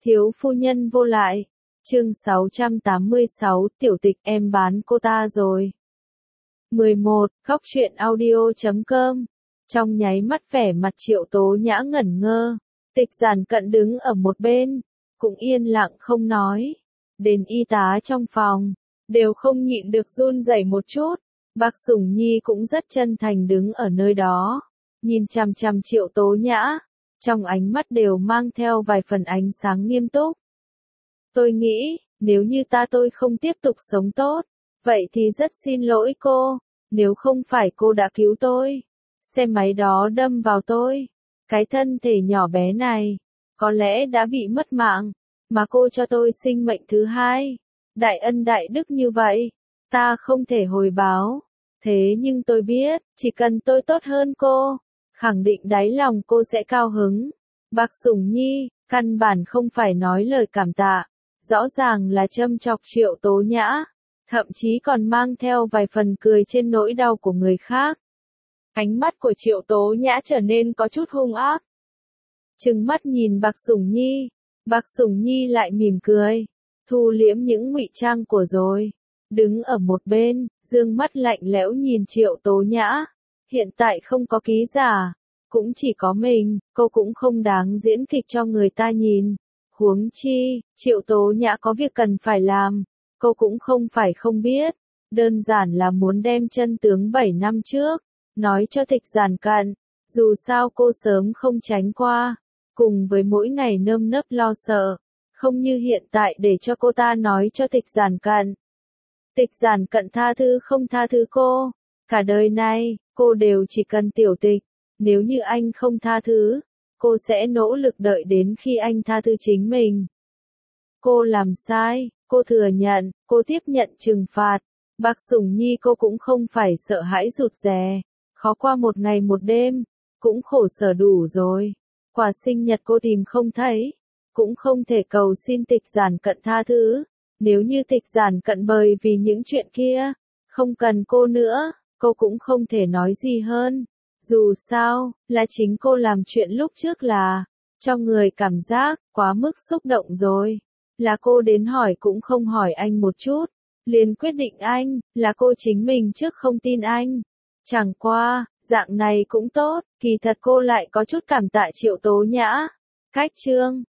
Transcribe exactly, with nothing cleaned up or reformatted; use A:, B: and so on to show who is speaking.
A: Thiếu phu nhân vô lại. Chương sáu trăm tám mươi sáu, tiểu tịch em bán cô ta rồi. mười một, góc truyện audio chấm com. Trong nháy mắt vẻ mặt Triệu Tố Nhã ngẩn ngơ, Tịch Giản Cận đứng ở một bên, cũng yên lặng không nói. Đến y tá trong phòng, đều không nhịn được run rẩy một chút. Bác Sủng Nhi cũng rất chân thành đứng ở nơi đó, nhìn chằm chằm Triệu Tố Nhã, trong ánh mắt đều mang theo vài phần ánh sáng nghiêm túc. Tôi nghĩ, nếu như ta tôi không tiếp tục sống tốt, vậy thì rất xin lỗi cô, nếu không phải cô đã cứu tôi, xe máy đó đâm vào tôi, cái thân thể nhỏ bé này, có lẽ đã bị mất mạng, mà cô cho tôi sinh mệnh thứ hai, đại ân đại đức như vậy, ta không thể hồi báo, thế nhưng tôi biết, chỉ cần tôi tốt hơn cô, khẳng định đáy lòng cô sẽ cao hứng. Bác Sủng Nhi, căn bản không phải nói lời cảm tạ, rõ ràng là châm chọc Triệu Tố Nhã, thậm chí còn mang theo vài phần cười trên nỗi đau của người khác. Ánh mắt của Triệu Tố Nhã trở nên có chút hung ác. Trừng mắt nhìn Bạc Sủng Nhi, Bạc Sủng Nhi lại mỉm cười, thu liễm những ngụy trang của rồi, đứng ở một bên, dương mắt lạnh lẽo nhìn Triệu Tố Nhã. Hiện tại không có ký giả, cũng chỉ có mình, cô cũng không đáng diễn kịch cho người ta nhìn. Huống chi, Triệu Tố Nhã có việc cần phải làm, cô cũng không phải không biết, đơn giản là muốn đem chân tướng bảy năm trước, nói cho Tịch Giản Cận, dù sao cô sớm không tránh qua, cùng với mỗi ngày nơm nớp lo sợ, không như hiện tại để cho cô ta nói cho Tịch Giản Cận. Tịch Giản Cận tha thứ không tha thứ cô, cả đời này, cô đều chỉ cần tiểu tịch, nếu như anh không tha thứ, cô sẽ nỗ lực đợi đến khi anh tha thứ chính mình. Cô làm sai, cô thừa nhận, cô tiếp nhận trừng phạt. Bạc Sủng Nhi cô cũng không phải sợ hãi rụt rè, khó qua một ngày một đêm, cũng khổ sở đủ rồi. Quà sinh nhật cô tìm không thấy, cũng không thể cầu xin Tịch Giản Cận tha thứ. Nếu như Tịch Giản Cận bởi vì những chuyện kia, không cần cô nữa, cô cũng không thể nói gì hơn. Dù sao, là chính cô làm chuyện lúc trước là, cho người cảm giác, quá mức xúc động rồi. Là cô đến hỏi cũng không hỏi anh một chút, liền quyết định anh, là cô chính mình trước không tin anh. Chẳng qua, dạng này cũng tốt, kỳ thật cô lại có chút cảm tạ Triệu Tố Nhã. Cách chương,